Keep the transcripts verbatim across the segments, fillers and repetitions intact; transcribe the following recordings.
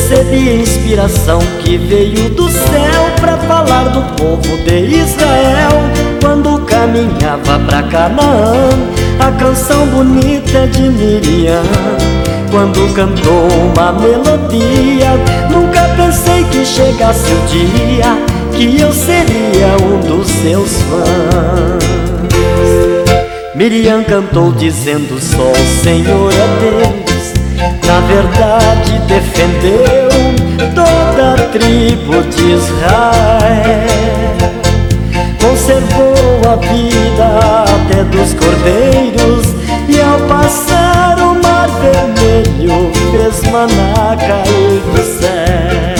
recebi inspiração que veio do céu pra falar do povo de Israel. Quando caminhava pra Canaã, a canção bonita de Miriam, quando cantou uma melodia, nunca pensei que chegasse o dia que eu seria um dos seus fãs. Miriam cantou dizendo: só o Senhor é Deus. Na verdade defendeu toda a tribo de Israel. Conservou a vida até dos cordeiros, e ao passar o mar vermelho fez maná cair do céu.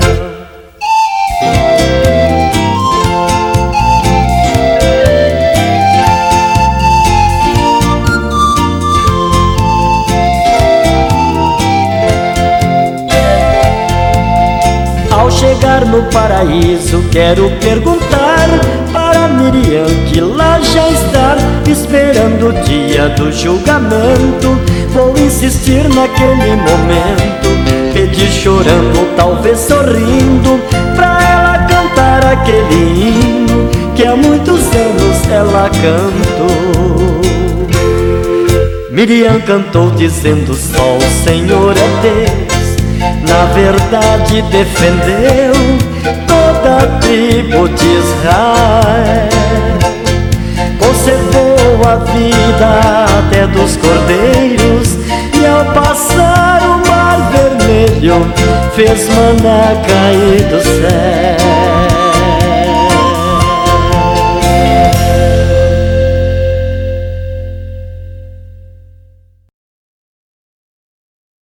Ao chegar no paraíso, quero perguntar para Miriam, que lá já está, esperando o dia do julgamento. Vou insistir naquele momento, pedir chorando ou talvez sorrindo, pra ela cantar aquele hino que há muitos anos ela cantou. Miriam cantou dizendo: só o Senhor é Deus. Na verdade defendeu toda a tribo de Israel. Conservou a vida até dos cordeiros, e ao passar o mar vermelho fez maná cair do céu.